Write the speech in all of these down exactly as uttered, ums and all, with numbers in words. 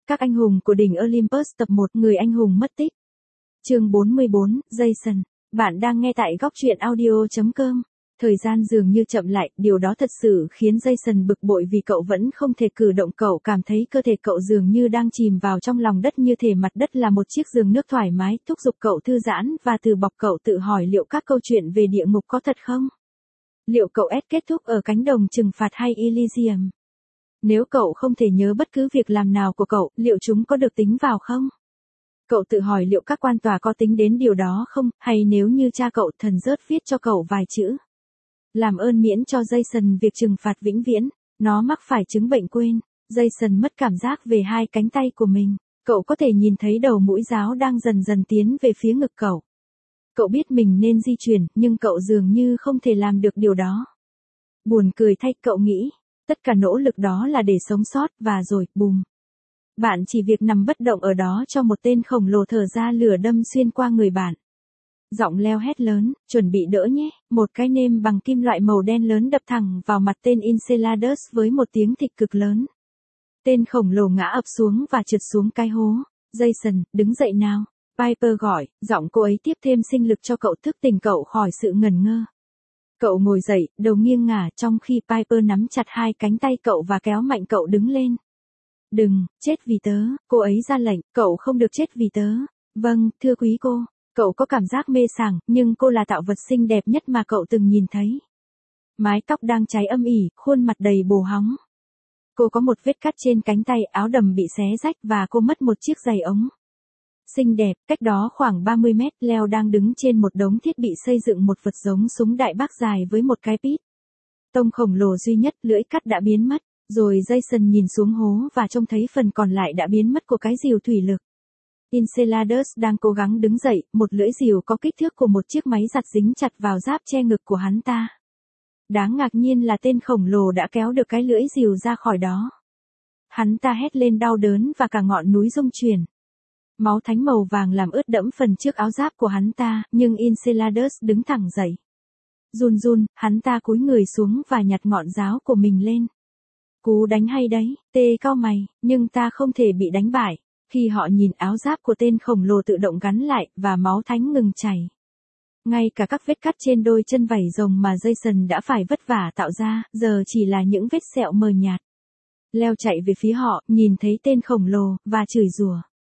Các anh hùng của đỉnh Olympus tập một, người anh hùng mất tích. Chương bốn mươi bốn, Jason. Bạn đang nghe tại góc truyện audio chấm com. Thời gian dường như chậm lại, điều đó thật sự khiến Jason bực bội vì cậu vẫn không thể cử động. Cậu cảm thấy cơ thể cậu dường như đang chìm vào trong lòng đất, như thể mặt đất là một chiếc giường nước thoải mái, thúc giục cậu thư giãn và từ bọc. Cậu tự hỏi liệu các câu chuyện về địa ngục có thật không? Liệu cậu S kết thúc ở cánh đồng trừng phạt hay Elysium? Nếu cậu không thể nhớ bất cứ việc làm nào của cậu, liệu chúng có được tính vào không? Cậu tự hỏi liệu các quan tòa có tính đến điều đó không, hay nếu như cha cậu thần rớt viết cho cậu vài chữ. Làm ơn miễn cho Jason việc trừng phạt vĩnh viễn, nó mắc phải chứng bệnh quên. Jason mất cảm giác về hai cánh tay của mình, cậu có thể nhìn thấy đầu mũi giáo đang dần dần tiến về phía ngực cậu. Cậu biết mình nên di chuyển, nhưng cậu dường như không thể làm được điều đó. Buồn cười thay, cậu nghĩ. Tất cả nỗ lực đó là để sống sót, và rồi, bùm. Bạn chỉ việc nằm bất động ở đó cho một tên khổng lồ thở ra lửa đâm xuyên qua người bạn. Giọng Leo hét lớn, chuẩn bị đỡ nhé, một cái nêm bằng kim loại màu đen lớn đập thẳng vào mặt tên Enceladus với một tiếng thịch cực lớn. Tên khổng lồ ngã ập xuống và trượt xuống cái hố. Jason, đứng dậy nào. Piper gọi, giọng cô ấy tiếp thêm sinh lực cho cậu, thức tỉnh cậu khỏi sự ngẩn ngơ. Cậu ngồi dậy, đầu nghiêng ngả, trong khi Piper nắm chặt hai cánh tay cậu và kéo mạnh cậu đứng lên. Đừng, chết vì tớ, cô ấy ra lệnh, cậu không được chết vì tớ. Vâng, thưa quý cô. Cậu có cảm giác mê sảng, nhưng cô là tạo vật xinh đẹp nhất mà cậu từng nhìn thấy. Mái tóc đang cháy âm ỉ, khuôn mặt đầy bồ hóng. Cô có một vết cắt trên cánh tay, áo đầm bị xé rách và cô mất một chiếc giày ống. Xinh đẹp, cách đó khoảng ba mươi mét, Leo đang đứng trên một đống thiết bị xây dựng, một vật giống súng đại bác dài với một cái pít tông khổng lồ duy nhất, lưỡi cắt đã biến mất, rồi Jason nhìn xuống hố và trông thấy phần còn lại đã biến mất của cái rìu thủy lực. Enceladus đang cố gắng đứng dậy, một lưỡi rìu có kích thước của một chiếc máy giặt dính chặt vào giáp che ngực của hắn ta. Đáng ngạc nhiên là tên khổng lồ đã kéo được cái lưỡi rìu ra khỏi đó. Hắn ta hét lên đau đớn và cả ngọn núi rung chuyển. Máu thánh màu vàng làm ướt đẫm phần trước áo giáp của hắn ta, nhưng Enceladus đứng thẳng dậy. Run run, hắn ta cúi người xuống và nhặt ngọn giáo của mình lên. Cú đánh hay đấy, tê cau mày, nhưng ta không thể bị đánh bại. Khi họ nhìn áo giáp của tên khổng lồ tự động gắn lại, và máu thánh ngừng chảy. Ngay cả các vết cắt trên đôi chân vảy rồng mà Jason đã phải vất vả tạo ra, giờ chỉ là những vết sẹo mờ nhạt. Leo chạy về phía họ, nhìn thấy tên khổng lồ, và chửi rủa.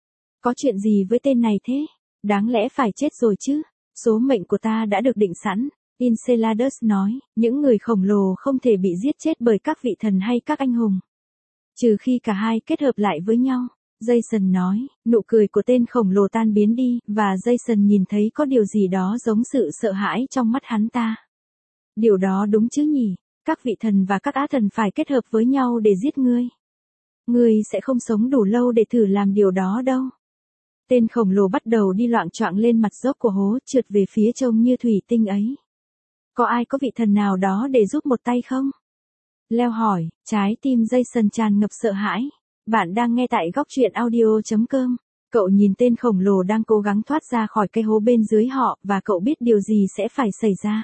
Có chuyện gì với tên này thế? Đáng lẽ phải chết rồi chứ. Số mệnh của ta đã được định sẵn. Enceladus nói, những người khổng lồ không thể bị giết chết bởi các vị thần hay các anh hùng. Trừ khi cả hai kết hợp lại với nhau. Jason nói, nụ cười của tên khổng lồ tan biến đi, và Jason nhìn thấy có điều gì đó giống sự sợ hãi trong mắt hắn ta. Điều đó đúng chứ nhỉ? Các vị thần và các á thần phải kết hợp với nhau để giết ngươi. Ngươi sẽ không sống đủ lâu để thử làm điều đó đâu. Tên khổng lồ bắt đầu đi loạng choạng lên mặt dốc của hố, trượt về phía trông như thủy tinh ấy. Có ai có vị thần nào đó để giúp một tay không? Leo hỏi, trái tim Jason tràn ngập sợ hãi. Bạn đang nghe tại góc truyện audio chấm com. Cậu nhìn tên khổng lồ đang cố gắng thoát ra khỏi cái hố bên dưới họ, và cậu biết điều gì sẽ phải xảy ra.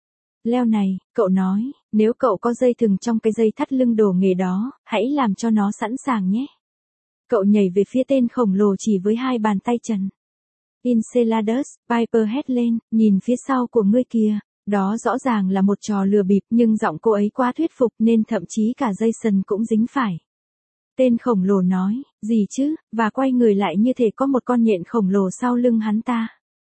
Leo này, cậu nói, nếu cậu có dây thừng trong cái dây thắt lưng đồ nghề đó, hãy làm cho nó sẵn sàng nhé. Cậu nhảy về phía tên khổng lồ chỉ với hai bàn tay trần. Enceladus, Piper hét lên, nhìn phía sau của ngươi kìa. Đó rõ ràng là một trò lừa bịp, nhưng giọng cô ấy quá thuyết phục nên thậm chí cả Jason cũng dính phải. Tên khổng lồ nói, gì chứ, và quay người lại như thể có một con nhện khổng lồ sau lưng hắn ta.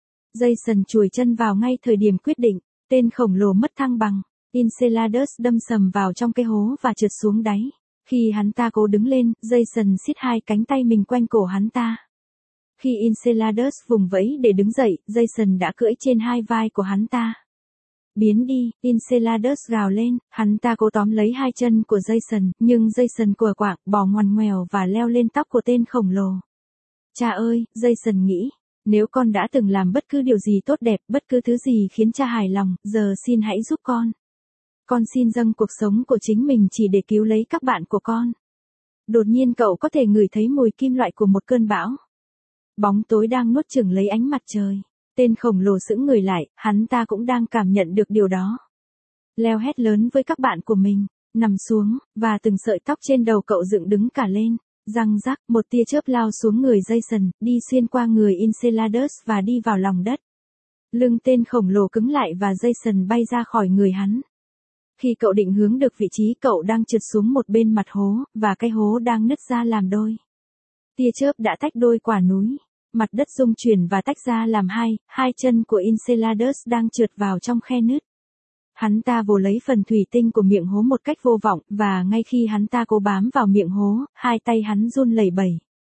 Jason chùi chân vào ngay thời điểm quyết định, tên khổng lồ mất thăng bằng. Enceladus đâm sầm vào trong cái hố và trượt xuống đáy. Khi hắn ta cố đứng lên, Jason siết hai cánh tay mình quanh cổ hắn ta. Khi Enceladus vùng vẫy để đứng dậy, Jason đã cưỡi trên hai vai của hắn ta. Biến đi, Enceladus gào lên, hắn ta cố tóm lấy hai chân của Jason, nhưng Jason quờ quạng, bò ngoằn ngoèo và leo lên tóc của tên khổng lồ. Cha ơi, Jason nghĩ, nếu con đã từng làm bất cứ điều gì tốt đẹp, bất cứ thứ gì khiến cha hài lòng, giờ xin hãy giúp con. Con xin dâng cuộc sống của chính mình chỉ để cứu lấy các bạn của con. Đột nhiên cậu có thể ngửi thấy mùi kim loại của một cơn bão. Bóng tối đang nuốt chửng lấy ánh mặt trời. Tên khổng lồ sững người lại, hắn ta cũng đang cảm nhận được điều đó. Leo hét lớn với các bạn của mình, nằm xuống, và từng sợi tóc trên đầu cậu dựng đứng cả lên. Răng rắc, một tia chớp lao xuống người Jason, đi xuyên qua người Enceladus và đi vào lòng đất. Lưng tên khổng lồ cứng lại và Jason bay ra khỏi người hắn. Khi cậu định hướng được vị trí, cậu đang trượt xuống một bên mặt hố, và cái hố đang nứt ra làm đôi. Tia chớp đã tách đôi quả núi. Mặt đất rung chuyển và tách ra làm hai, hai chân của Enceladus đang trượt vào trong khe nứt. Hắn ta vồ lấy phần thủy tinh của miệng hố một cách vô vọng, và ngay khi hắn ta cố bám vào miệng hố, hai tay hắn run lẩy bẩy.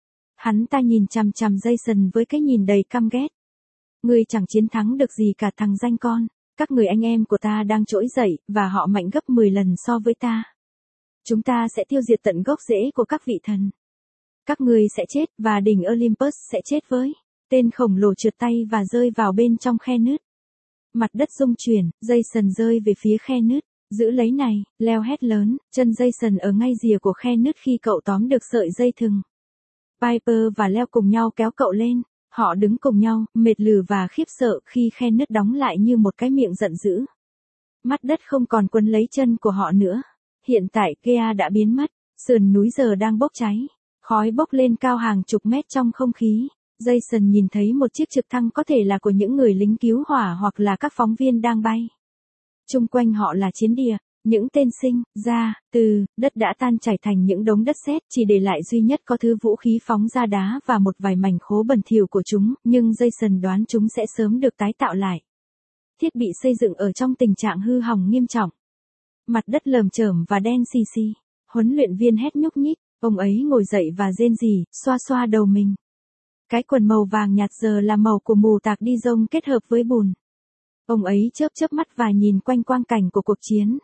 Hắn ta nhìn chằm chằm Jason với cái nhìn đầy căm ghét. Ngươi chẳng chiến thắng được gì cả thằng danh con, các người anh em của ta đang trỗi dậy, và họ mạnh gấp mười lần so với ta. Chúng ta sẽ tiêu diệt tận gốc rễ của các vị thần. Các ngươi sẽ chết, và đỉnh Olympus sẽ chết với. Tên khổng lồ trượt tay và rơi vào bên trong khe nứt. Mặt đất rung chuyển, Jason rơi về phía khe nứt. Giữ lấy này, Leo hét lớn, chân Jason ở ngay rìa của khe nứt khi cậu tóm được sợi dây thừng. Piper và Leo cùng nhau kéo cậu lên. Họ đứng cùng nhau, mệt lử và khiếp sợ khi khe nứt đóng lại như một cái miệng giận dữ. Mắt đất không còn quấn lấy chân của họ nữa. Hiện tại Gea đã biến mất, sườn núi giờ đang bốc cháy. Khói bốc lên cao hàng chục mét trong không khí. Jason nhìn thấy một chiếc trực thăng có thể là của những người lính cứu hỏa hoặc là các phóng viên đang bay. Trung quanh họ là chiến địa, những tên sinh, ra, từ, đất đã tan chảy thành những đống đất sét, chỉ để lại duy nhất có thứ vũ khí phóng ra đá và một vài mảnh khố bẩn thỉu của chúng, nhưng Jason đoán chúng sẽ sớm được tái tạo lại. Thiết bị xây dựng ở trong tình trạng hư hỏng nghiêm trọng. Mặt đất lởm chởm và đen xì xì. Huấn luyện viên hét nhúc nhích, ông ấy ngồi dậy và rên rỉ, xoa xoa đầu mình. Cái quần màu vàng nhạt giờ là màu của mù tạc đi rông kết hợp với bùn. Ông ấy chớp chớp mắt và nhìn quanh quang cảnh của cuộc chiến.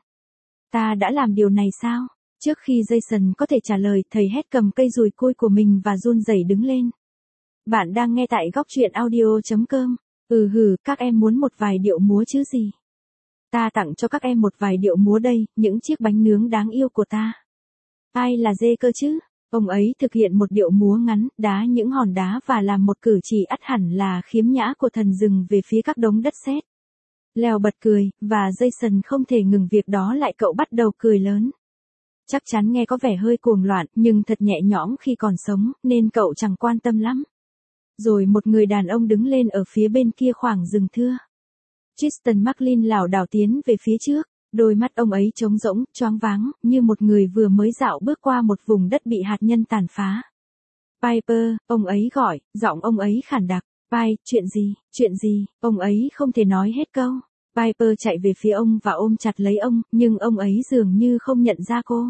Ta đã làm điều này sao? Trước khi Jason có thể trả lời, thầy hét cầm cây dùi cui của mình và run rẩy đứng lên. Bạn đang nghe tại góc truyện audio chấm com. Ừ hừ, các em muốn một vài điệu múa chứ gì? Ta tặng cho các em một vài điệu múa đây, những chiếc bánh nướng đáng yêu của ta. Ai là dê cơ chứ? Ông ấy thực hiện một điệu múa ngắn, đá những hòn đá và làm một cử chỉ ắt hẳn là khiếm nhã của thần rừng về phía các đống đất sét. Leo bật cười, và Jason không thể ngừng việc đó lại, cậu bắt đầu cười lớn. Chắc chắn nghe có vẻ hơi cuồng loạn, nhưng thật nhẹ nhõm khi còn sống, nên cậu chẳng quan tâm lắm. Rồi một người đàn ông đứng lên ở phía bên kia khoảng rừng thưa. Tristan Macklin lảo đảo tiến về phía trước, đôi mắt ông ấy trống rỗng, choáng váng, như một người vừa mới dạo bước qua một vùng đất bị hạt nhân tàn phá. Piper, ông ấy gọi, giọng ông ấy khản đặc. Pi, chuyện gì, chuyện gì, ông ấy không thể nói hết câu. Piper chạy về phía ông và ôm chặt lấy ông, nhưng ông ấy dường như không nhận ra cô.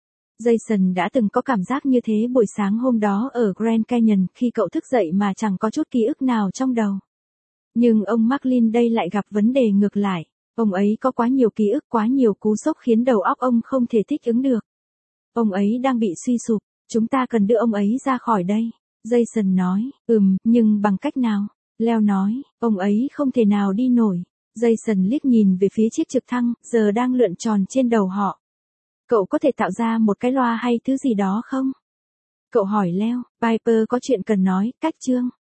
Jason đã từng có cảm giác như thế buổi sáng hôm đó ở Grand Canyon khi cậu thức dậy mà chẳng có chút ký ức nào trong đầu. Nhưng ông Macklin đây lại gặp vấn đề ngược lại. Ông ấy có quá nhiều ký ức, quá nhiều cú sốc khiến đầu óc ông không thể thích ứng được. Ông ấy đang bị suy sụp, chúng ta cần đưa ông ấy ra khỏi đây. Jason nói, ừm, nhưng bằng cách nào? Leo nói, ông ấy không thể nào đi nổi. Jason liếc nhìn về phía chiếc trực thăng, giờ đang lượn tròn trên đầu họ. Cậu có thể tạo ra một cái loa hay thứ gì đó không? Cậu hỏi Leo, Piper có chuyện cần nói, cách chương.